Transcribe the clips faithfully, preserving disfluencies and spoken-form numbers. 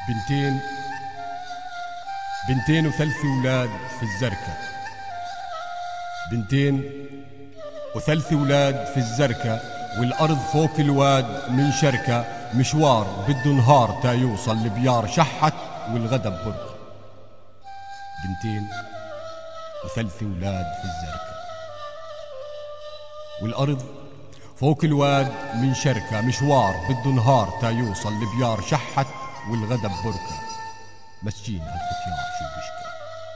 بنتين بنتين وثلاث أولاد في الزركة. بنتين وثلاث أولاد في الزركة، والأرض فوق الواد من شركة. مشوار بده نهار تا يوصل لبيار شحت والغدا ببركة. بنتين وثلاث أولاد في الزركة، والأرض فوق الواد من شركة. مشوار بده نهار تا يوصل لبيار شحت والغدا ببركة. مسكين هالختيار شو بشكى،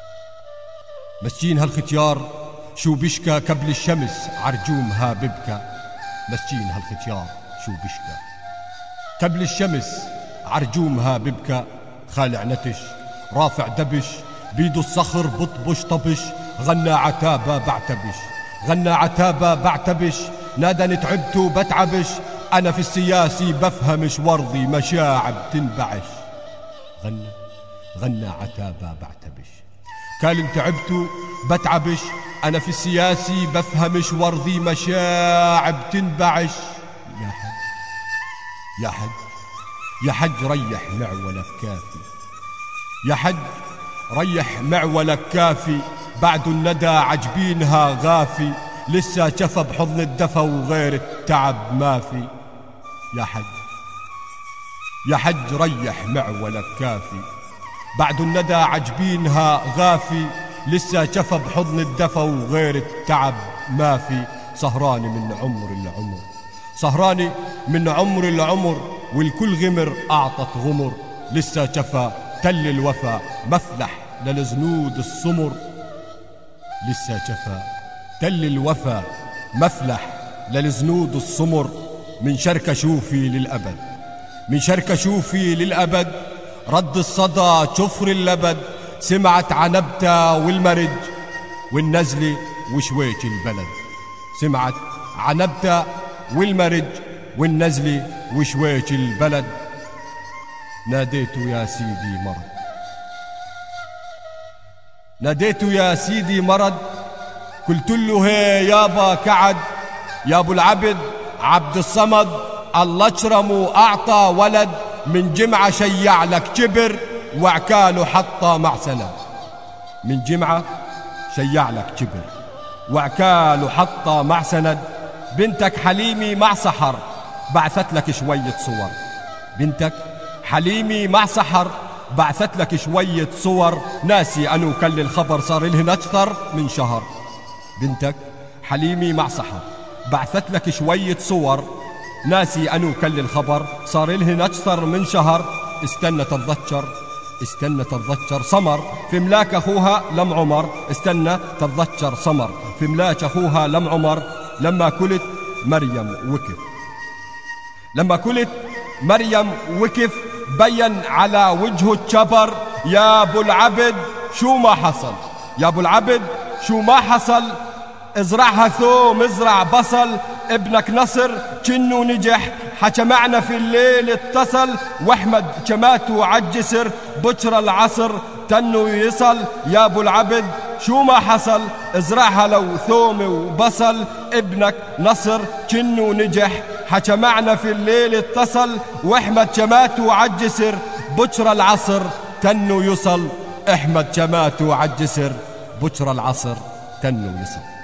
مسكين هالختيار شو بشكى، قبل الشمس عرجومها ببكى. مسكين هالختيار شو بشكى، قبل الشمس عرجومها ببكى. خالع نتش رافع دبش، بيدو الصخر بطبش طبش. غنى عتابة بعتبش، غنى عتابة بعتبش. نادى تعبت وبتعبش، أنا في السياسي بفهمش ورضي مشاعب تنبعش. غنى غنى عتابة بعتبش، قال تعبت بتعبش. أنا في السياسي بفهمش ورضي مشاعب تنبعش. يا حج يا حج يا حج ريح معولك كافي، يا حج ريح معولك كافي. بعد الندى عجبينها غافي، لسه شفى بحضن الدفا وغير التعب ما في. يا حج يا حج ريح معولك كافي، بعد الندى عجبينها غافي. لسه شفى بحضن الدفا وغير التعب ما في. سهراني من عمر العمر، سهراني من عمر العمر، والكل غمر أعطت غمر. لسه شفى تل الوفا مفلح للزنود السمر. لسه شفى تل الوفا مفلح للزنود السمر. من شركة شوفي للأبد، من شركة شوفي للأبد. رد الصدى شفر اللبد، سمعت عنبتة والمرج والنزلة وشويش البلد. سمعت عنبتة والمرج والنزلة وشويش البلد. ناديته يا سيدي مرض، ناديته يا سيدي مرض. قلت له هي يابا كعد، يا ابو العبد عبد الصمد. الله اكرمه واعطى ولد، من جمعة شيع لك كبر وعكاله حطه مع سند. من جمعة شيع لك كبر وعكاله حطه مع سند. بنتك حليمي مع سحر بعثت لك شوية صور، بنتك حليمي مع سحر بعثت لك شوية صور. ناسي أنو كل الخبر صار لهن أكثر من شهر. بنتك حليمي مع سحر بعثت لك شوية صور. ناسي أنو كل الخبر صار لهن أكثر من شهر. استنى تتذكر، استنى تتذكر سمر في ملاك أخوها لم عمر. استنى تتذكر سمر في ملاك أخوها لم عمر. لما كلت مريم وكف، لما كلت مريم وكف، بين على وجهه الشبر. يا ابو العبد شو ما حصل، يا ابو العبد شو ما حصل. ازرعها ثوم ازرع بصل، ابنك نصر كنو نجح. حكى معنا في الليل اتصل، واحمد كماته عالجسر. بكرة العصر تنو يصل. يا ابو العبد شو ما حصل، ازرعها لو ثوم وبصل. ابنك نصر كنو نجح. حكى معنا في الليل اتصل، واحمد كماته عالجسر. بكرة العصر تنو يصل. احمد كماته عالجسر، بكرة العصر تنو يصل.